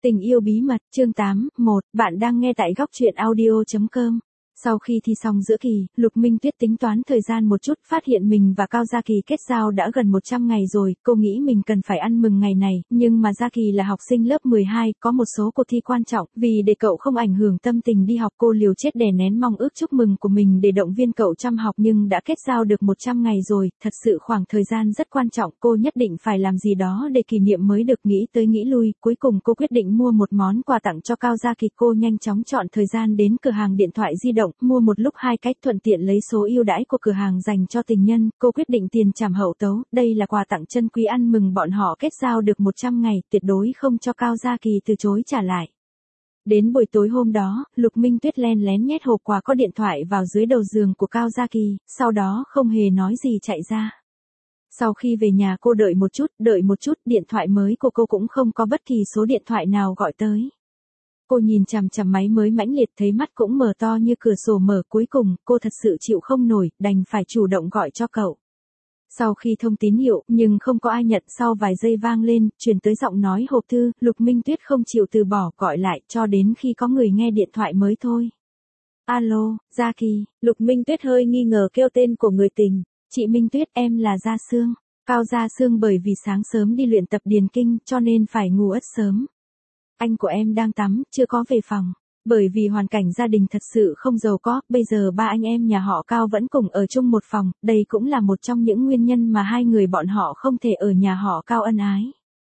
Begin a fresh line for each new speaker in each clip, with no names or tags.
Tình yêu bí mật, chương 8, 1, bạn đang nghe tại góc truyện audio.com. Sau khi thi xong giữa kỳ, Lục Minh Tuyết tính toán thời gian một chút, phát hiện mình và Cao Gia Kỳ kết giao đã gần 100 ngày rồi, cô nghĩ mình cần phải ăn mừng ngày này, nhưng mà Gia Kỳ là học sinh lớp 12, có một số cuộc thi quan trọng, vì để cậu không ảnh hưởng tâm tình đi học cô liều chết đè nén mong ước chúc mừng của mình để động viên cậu chăm học nhưng đã kết giao được 100 ngày rồi, thật sự khoảng thời gian rất quan trọng, cô nhất định phải làm gì đó để kỷ niệm mới được. Nghĩ tới nghĩ lui, cuối cùng cô quyết định mua một món quà tặng cho Cao Gia Kỳ. Cô nhanh chóng chọn thời gian đến cửa hàng điện thoại di động, mua một lúc hai cách, thuận tiện lấy số ưu đãi của cửa hàng dành cho tình nhân. Cô quyết định tiền trảm hậu tấu, đây là quà tặng chân quý ăn mừng bọn họ kết giao được 100 ngày, tuyệt đối không cho Cao Gia Kỳ từ chối trả lại. Đến buổi tối hôm đó, Lục Minh Tuyết len lén nhét hộp quà có điện thoại vào dưới đầu giường của Cao Gia Kỳ, sau đó không hề nói gì chạy ra. Sau khi về nhà cô đợi một chút, điện thoại mới của cô cũng không có bất kỳ số điện thoại nào gọi tới. Cô nhìn chằm chằm máy mới mãnh liệt, thấy mắt cũng mở to như cửa sổ mở, cuối cùng, cô thật sự chịu không nổi, đành phải chủ động gọi cho cậu. Sau khi thông tín hiệu, nhưng không có ai nhận, sau vài giây vang lên, truyền tới giọng nói hộp thư, Lục Minh Tuyết không chịu từ bỏ, gọi lại, cho đến khi có người nghe điện thoại mới thôi. Alo, Gia Kỳ, Lục Minh Tuyết hơi nghi ngờ kêu tên của người tình. Chị Minh Tuyết, em là Gia Sương. Cao Gia Sương bởi vì sáng sớm đi luyện tập điền kinh, cho nên phải ngủ ất sớm. Anh của em đang tắm, chưa có về phòng. Bởi vì hoàn cảnh gia đình thật sự không giàu có, bây giờ ba anh em nhà họ Cao vẫn cùng ở chung một phòng, đây cũng là một trong những nguyên nhân mà hai người bọn họ không thể ở nhà họ Cao ân ái.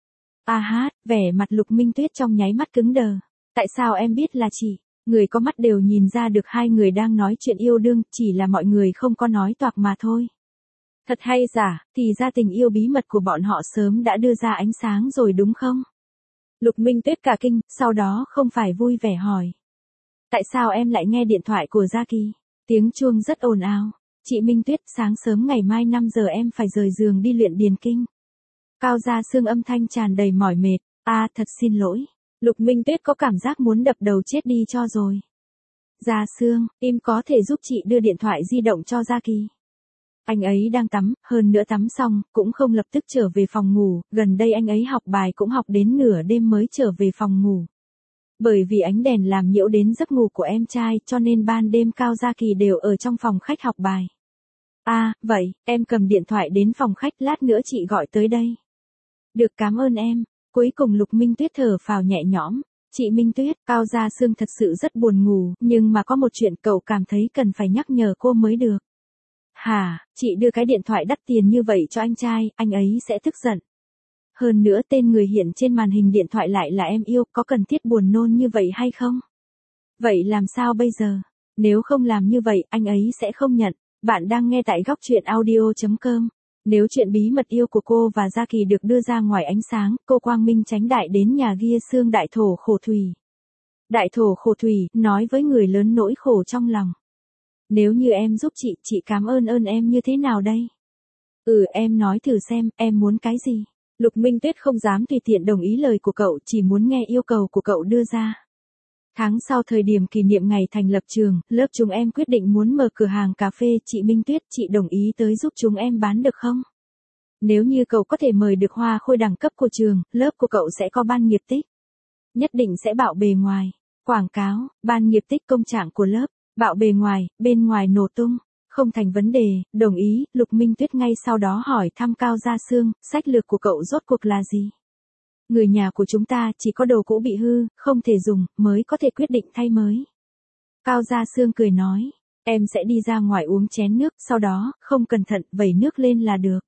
Vẻ mặt Lục Minh Tuyết trong nháy mắt cứng đờ. Tại sao em biết là chị? Người có mắt đều nhìn ra được hai người đang nói chuyện yêu đương, chỉ là mọi người không có nói toạc mà thôi. Thật hay giả, thì ra tình yêu bí mật của bọn họ sớm đã đưa ra ánh sáng rồi đúng không? Lục Minh Tuyết cả kinh, sau đó không phải vui vẻ hỏi. Tại sao em lại nghe điện thoại của Gia Kỳ? Tiếng chuông rất ồn ào. Chị Minh Tuyết, sáng sớm ngày mai 5 giờ em phải rời giường đi luyện điền kinh. Cao Gia Sương âm thanh tràn đầy mỏi mệt. Thật xin lỗi. Lục Minh Tuyết có cảm giác muốn đập đầu chết đi cho rồi. Gia Sương, em có thể giúp chị đưa điện thoại di động cho Gia Kỳ. Anh ấy đang tắm, hơn nữa tắm xong, cũng không lập tức trở về phòng ngủ, gần đây anh ấy học bài cũng học đến nửa đêm mới trở về phòng ngủ. Bởi vì ánh đèn làm nhiễu đến giấc ngủ của em trai, cho nên ban đêm Cao Gia Kỳ đều ở trong phòng khách học bài. Vậy, em cầm điện thoại đến phòng khách, lát nữa chị gọi tới đây. Được, cảm ơn em. Cuối cùng Lục Minh Tuyết thở phào nhẹ nhõm. Chị Minh Tuyết, Cao Gia Sương thật sự rất buồn ngủ, nhưng mà có một chuyện cậu cảm thấy cần phải nhắc nhở cô mới được. Chị đưa cái điện thoại đắt tiền như vậy cho anh trai, anh ấy sẽ tức giận. Hơn nữa tên người hiện trên màn hình điện thoại lại là em yêu, có cần thiết buồn nôn như vậy hay không? Vậy làm sao bây giờ? Nếu không làm như vậy, anh ấy sẽ không nhận. Bạn đang nghe tại góc truyện audio.com. Nếu chuyện bí mật yêu của cô và Gia Kỳ được đưa ra ngoài ánh sáng, cô quang minh chánh đại đến nhà Gia Sương đại thổ khổ thủy. Đại thổ khổ thủy, nói với người lớn nỗi khổ trong lòng. Nếu như em giúp chị cảm ơn em như thế nào đây? Em nói thử xem, em muốn cái gì? Lục Minh Tuyết không dám tùy tiện đồng ý lời của cậu, chỉ muốn nghe yêu cầu của cậu đưa ra. Tháng sau thời điểm kỷ niệm ngày thành lập trường, lớp chúng em quyết định muốn mở cửa hàng cà phê, chị Minh Tuyết, chị đồng ý tới giúp chúng em bán được không? Nếu như cậu có thể mời được hoa khôi đẳng cấp của trường, lớp của cậu sẽ có ban nghiệp tích. Nhất định sẽ bạo bề ngoài. Quảng cáo, ban nghiệp tích công trạng của lớp. Bạo bề ngoài, bên ngoài nổ tung. Không thành vấn đề, đồng ý. Lục Minh Tuyết ngay sau đó hỏi thăm Cao Gia Sương, sách lược của cậu rốt cuộc là gì? Người nhà của chúng ta chỉ có đồ cũ bị hư, không thể dùng, mới có thể quyết định thay mới. Cao Gia Sương cười nói, em sẽ đi ra ngoài uống chén nước, sau đó, không cẩn thận, vẩy nước lên là được.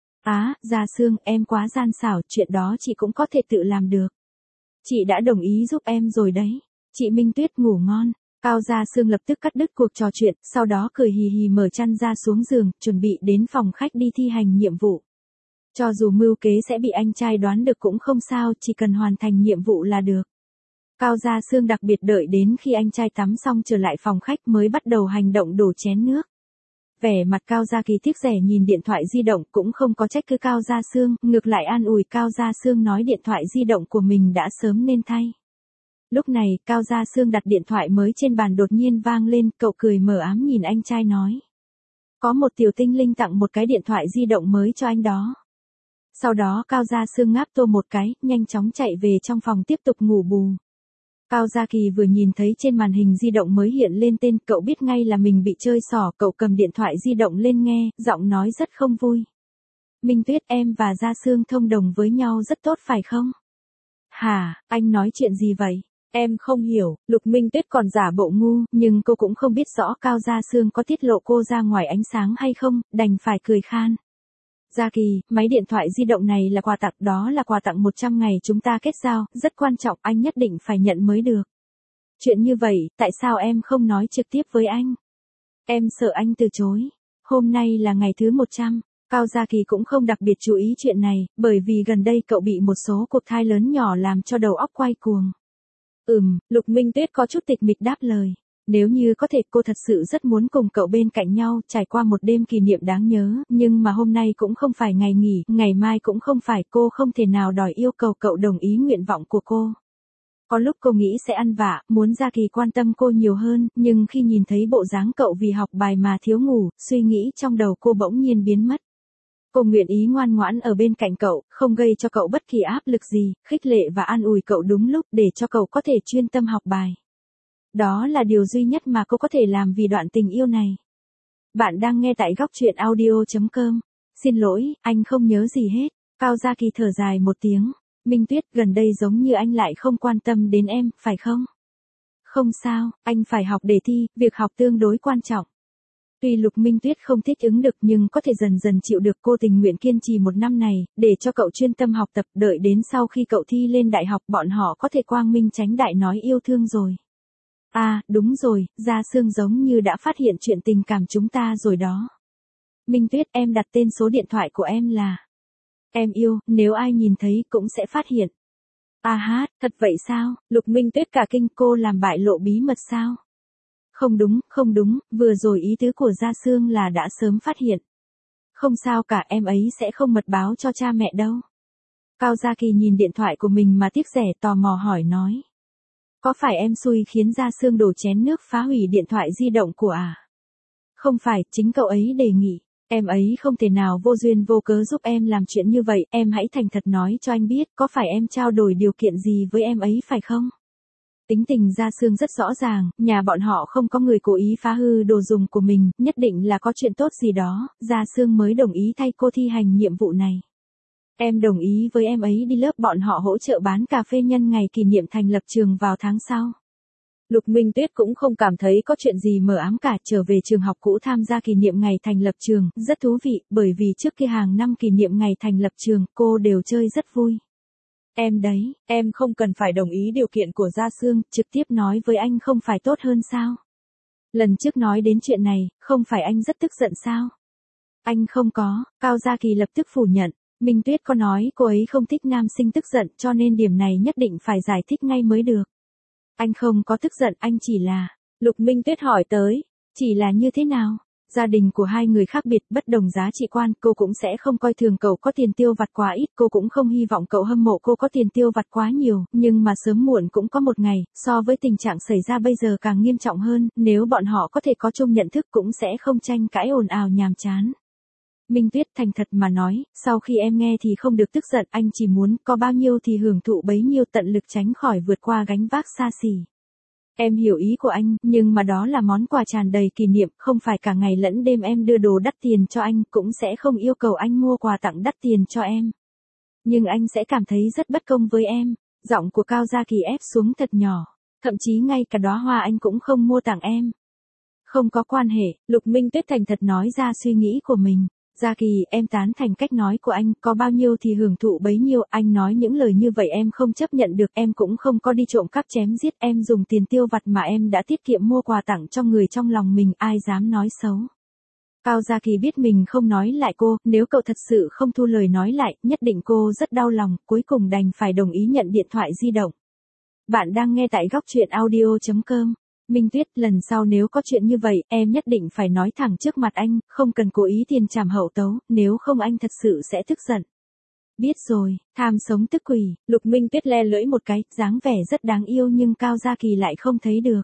Gia Sương, em quá gian xảo, chuyện đó chị cũng có thể tự làm được. Chị đã đồng ý giúp em rồi đấy. Chị Minh Tuyết ngủ ngon. Cao Gia Sương lập tức cắt đứt cuộc trò chuyện, sau đó cười hì hì mở chăn ra xuống giường, chuẩn bị đến phòng khách đi thi hành nhiệm vụ. Cho dù mưu kế sẽ bị anh trai đoán được cũng không sao, chỉ cần hoàn thành nhiệm vụ là được. Cao Gia Sương đặc biệt đợi đến khi anh trai tắm xong trở lại phòng khách mới bắt đầu hành động đổ chén nước. Vẻ mặt Cao Gia Kỳ tiếc rẻ nhìn điện thoại di động, cũng không có trách cứ Cao Gia Sương, ngược lại an ủi Cao Gia Sương nói điện thoại di động của mình đã sớm nên thay. Lúc này, Cao Gia Sương đặt điện thoại mới trên bàn đột nhiên vang lên, cậu cười mờ ám nhìn anh trai nói. Có một tiểu tinh linh tặng một cái điện thoại di động mới cho anh đó. Sau đó Cao Gia Sương ngáp tô một cái, nhanh chóng chạy về trong phòng tiếp tục ngủ bù. Cao Gia Kỳ vừa nhìn thấy trên màn hình di động mới hiện lên tên, cậu biết ngay là mình bị chơi xỏ, cậu cầm điện thoại di động lên nghe, giọng nói rất không vui. Minh Tuyết, em và Gia Sương thông đồng với nhau rất tốt phải không? Hả, anh nói chuyện gì vậy? Em không hiểu, Lục Minh Tuyết còn giả bộ ngu, nhưng cô cũng không biết rõ Cao Gia Sương có tiết lộ cô ra ngoài ánh sáng hay không, đành phải cười khan. Gia Kỳ, máy điện thoại di động này là quà tặng, đó là quà tặng 100 ngày chúng ta kết giao, rất quan trọng, anh nhất định phải nhận mới được. Chuyện như vậy, tại sao em không nói trực tiếp với anh? Em sợ anh từ chối. Hôm nay là ngày thứ 100. Cao Gia Kỳ cũng không đặc biệt chú ý chuyện này, bởi vì gần đây cậu bị một số cuộc thai lớn nhỏ làm cho đầu óc quay cuồng. Lục Minh Tuyết có chút tịch mịch đáp lời. Nếu như có thể cô thật sự rất muốn cùng cậu bên cạnh nhau trải qua một đêm kỷ niệm đáng nhớ, nhưng mà hôm nay cũng không phải ngày nghỉ, ngày mai cũng không phải, cô không thể nào đòi yêu cầu cậu đồng ý nguyện vọng của cô. Có lúc cô nghĩ sẽ ăn vạ, muốn Gia Kỳ quan tâm cô nhiều hơn, nhưng khi nhìn thấy bộ dáng cậu vì học bài mà thiếu ngủ, suy nghĩ trong đầu cô bỗng nhiên biến mất. Cô nguyện ý ngoan ngoãn ở bên cạnh cậu, không gây cho cậu bất kỳ áp lực gì, khích lệ và an ủi cậu đúng lúc để cho cậu có thể chuyên tâm học bài. Đó là điều duy nhất mà cô có thể làm vì đoạn tình yêu này. Bạn đang nghe tại góc truyện audio.com. Xin lỗi, anh không nhớ gì hết. Cao Gia Kỳ thở dài một tiếng. Minh Tuyết, gần đây giống như anh lại không quan tâm đến em, phải không? Không sao, anh phải học để thi, việc học tương đối quan trọng. Tuy Lục Minh Tuyết không thích ứng được nhưng có thể dần dần chịu được, cô tình nguyện kiên trì một năm này, để cho cậu chuyên tâm học tập, đợi đến sau khi cậu thi lên đại học bọn họ có thể quang minh chánh đại nói yêu thương rồi. À, đúng rồi, Gia Sương giống như đã phát hiện chuyện tình cảm chúng ta rồi đó. Minh Tuyết, em đặt tên số điện thoại của em là Em Yêu, nếu ai nhìn thấy cũng sẽ phát hiện. À hát, thật vậy sao? Lục Minh Tuyết cả kinh, cô làm bại lộ bí mật sao? Không đúng, vừa rồi ý tứ của Gia Sương là đã sớm phát hiện. Không sao cả, em ấy sẽ không mật báo cho cha mẹ đâu. Cao Gia Kỳ nhìn điện thoại của mình mà tiếc rẻ, tò mò hỏi nói. Có phải em xui khiến Gia Sương đổ chén nước phá hủy điện thoại di động của à? Không phải, chính cậu ấy đề nghị. Em ấy không thể nào vô duyên vô cớ giúp em làm chuyện như vậy, em hãy thành thật nói cho anh biết, có phải em trao đổi điều kiện gì với em ấy phải không? Tính tình Gia Sương rất rõ ràng, nhà bọn họ không có người cố ý phá hư đồ dùng của mình, nhất định là có chuyện tốt gì đó, Gia Sương mới đồng ý thay cô thi hành nhiệm vụ này. Em đồng ý với em ấy đi lớp bọn họ hỗ trợ bán cà phê nhân ngày kỷ niệm thành lập trường vào tháng sau. Lục Minh Tuyết cũng không cảm thấy có chuyện gì mờ ám cả, trở về trường học cũ tham gia kỷ niệm ngày thành lập trường, rất thú vị, bởi vì trước kia hàng năm kỷ niệm ngày thành lập trường, cô đều chơi rất vui. Em đấy, em không cần phải đồng ý điều kiện của Gia Sương, trực tiếp nói với anh không phải tốt hơn sao? Lần trước nói đến chuyện này, không phải anh rất tức giận sao? Anh không có, Cao Gia Kỳ lập tức phủ nhận. Minh Tuyết có nói cô ấy không thích nam sinh tức giận, cho nên điểm này nhất định phải giải thích ngay mới được. Anh không có tức giận, anh chỉ là... Lục Minh Tuyết hỏi tới, chỉ là như thế nào? Gia đình của hai người khác biệt, bất đồng giá trị quan, cô cũng sẽ không coi thường cậu có tiền tiêu vặt quá ít, cô cũng không hy vọng cậu hâm mộ cô có tiền tiêu vặt quá nhiều, nhưng mà sớm muộn cũng có một ngày, so với tình trạng xảy ra bây giờ càng nghiêm trọng hơn, nếu bọn họ có thể có chung nhận thức cũng sẽ không tranh cãi ồn ào nhàm chán. Minh Tuyết thành thật mà nói, sau khi em nghe thì không được tức giận, anh chỉ muốn có bao nhiêu thì hưởng thụ bấy nhiêu, tận lực tránh khỏi vượt qua gánh vác xa xỉ. Em hiểu ý của anh, nhưng mà đó là món quà tràn đầy kỷ niệm, không phải cả ngày lẫn đêm em đưa đồ đắt tiền cho anh, cũng sẽ không yêu cầu anh mua quà tặng đắt tiền cho em. Nhưng anh sẽ cảm thấy rất bất công với em. Giọng của Cao Gia Kỳ ép xuống thật nhỏ, thậm chí ngay cả đóa hoa anh cũng không mua tặng em. Không có quan hệ, Lục Minh Tuyết thành thật nói ra suy nghĩ của mình. Gia Kỳ, em tán thành cách nói của anh, có bao nhiêu thì hưởng thụ bấy nhiêu, anh nói những lời như vậy em không chấp nhận được, em cũng không có đi trộm cắp chém giết, em dùng tiền tiêu vặt mà em đã tiết kiệm mua quà tặng cho người trong lòng mình, ai dám nói xấu. Cao Gia Kỳ biết mình không nói lại cô, nếu cậu thật sự không thu lời nói lại, nhất định cô rất đau lòng, cuối cùng đành phải đồng ý nhận điện thoại di động. Bạn đang nghe tại góc truyện audio.com. Minh Tuyết, lần sau nếu có chuyện như vậy, em nhất định phải nói thẳng trước mặt anh, không cần cố ý tiền trảm hậu tấu, nếu không anh thật sự sẽ tức giận. Biết rồi, tham sống tức quỷ, Lục Minh Tuyết le lưỡi một cái, dáng vẻ rất đáng yêu nhưng Cao Gia Kỳ lại không thấy được.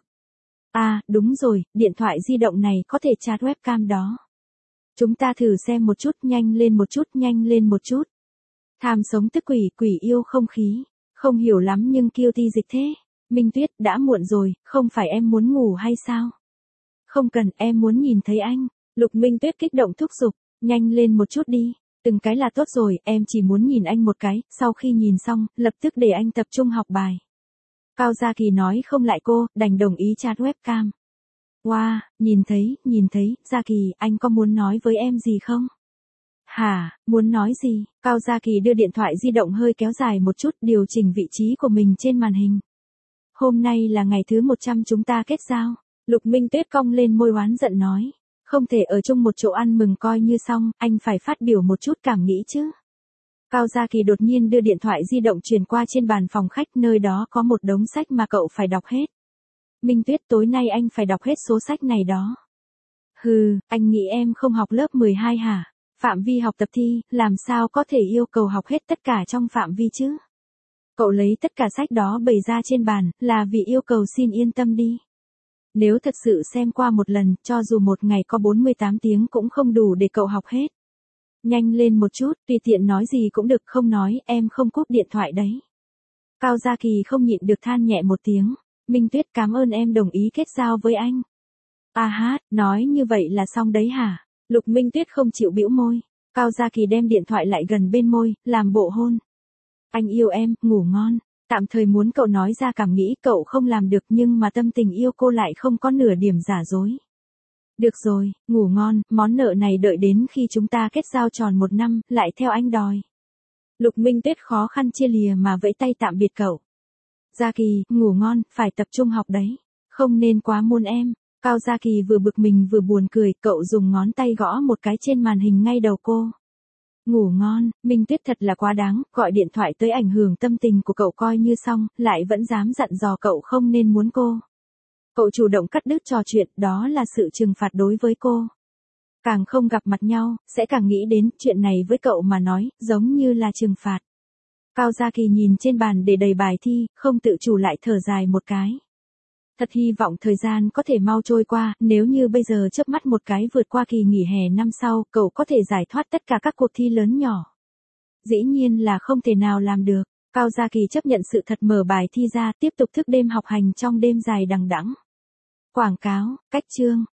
À, đúng rồi, điện thoại di động này có thể chat webcam đó. Chúng ta thử xem một chút, nhanh lên một chút, nhanh lên một chút. Tham sống tức quỷ, quỷ yêu không khí. Không hiểu lắm nhưng kiêu ti dịch thế. Minh Tuyết, đã muộn rồi, không phải em muốn ngủ hay sao? Không cần, em muốn nhìn thấy anh. Lục Minh Tuyết kích động thúc giục, nhanh lên một chút đi. Từng cái là tốt rồi, em chỉ muốn nhìn anh một cái, sau khi nhìn xong, lập tức để anh tập trung học bài. Cao Gia Kỳ nói không lại cô, đành đồng ý chat webcam. Wow, nhìn thấy, Gia Kỳ, anh có muốn nói với em gì không? Hả, muốn nói gì? Cao Gia Kỳ đưa điện thoại di động hơi kéo dài một chút, điều chỉnh vị trí của mình trên màn hình. Hôm nay là ngày thứ 100 chúng ta kết giao. Lục Minh Tuyết cong lên môi oán giận nói. Không thể ở chung một chỗ ăn mừng coi như xong, anh phải phát biểu một chút cảm nghĩ chứ. Cao Gia Kỳ đột nhiên đưa điện thoại di động truyền qua trên bàn phòng khách, nơi đó có một đống sách mà cậu phải đọc hết. Minh Tuyết, tối nay anh phải đọc hết số sách này đó. Hừ, anh nghĩ em không học lớp 12 hả? Phạm vi học tập thi, làm sao có thể yêu cầu học hết tất cả trong phạm vi chứ? Cậu lấy tất cả sách đó bày ra trên bàn, là vì yêu cầu xin yên tâm đi. Nếu thật sự xem qua một lần, cho dù một ngày có 48 tiếng cũng không đủ để cậu học hết. Nhanh lên một chút, tùy tiện nói gì cũng được, không nói, em không cúp điện thoại đấy. Cao Gia Kỳ không nhịn được than nhẹ một tiếng. Minh Tuyết, cảm ơn em đồng ý kết giao với anh. À hát, nói như vậy là xong đấy hả? Lục Minh Tuyết không chịu bĩu môi. Cao Gia Kỳ đem điện thoại lại gần bên môi, làm bộ hôn. Anh yêu em, ngủ ngon. Tạm thời muốn cậu nói ra cảm nghĩ cậu không làm được nhưng mà tâm tình yêu cô lại không có nửa điểm giả dối. Được rồi, ngủ ngon, món nợ này đợi đến khi chúng ta kết giao tròn 1 năm, lại theo anh đòi. Lục Minh Tuyết khó khăn chia lìa mà vẫy tay tạm biệt cậu. Gia Kỳ, ngủ ngon, phải tập trung học đấy. Không nên quá muôn em. Cao Gia Kỳ vừa bực mình vừa buồn cười, cậu dùng ngón tay gõ một cái trên màn hình ngay đầu cô. Ngủ ngon, Minh Tuyết thật là quá đáng, gọi điện thoại tới ảnh hưởng tâm tình của cậu coi như xong, lại vẫn dám dặn dò cậu không nên muốn cô. Cậu chủ động cắt đứt trò chuyện, đó là sự trừng phạt đối với cô. Càng không gặp mặt nhau, sẽ càng nghĩ đến chuyện này với cậu mà nói, giống như là trừng phạt. Cao Gia Kỳ nhìn trên bàn để đầy bài thi, không tự chủ lại thở dài một cái. Thật hy vọng thời gian có thể mau trôi qua, nếu như bây giờ chớp mắt một cái vượt qua kỳ nghỉ hè năm sau, cậu có thể giải thoát tất cả các cuộc thi lớn nhỏ. Dĩ nhiên là không thể nào làm được. Cao Gia Kỳ chấp nhận sự thật, mở bài thi ra, tiếp tục thức đêm học hành trong đêm dài đằng đẵng. Quảng cáo, cách chương.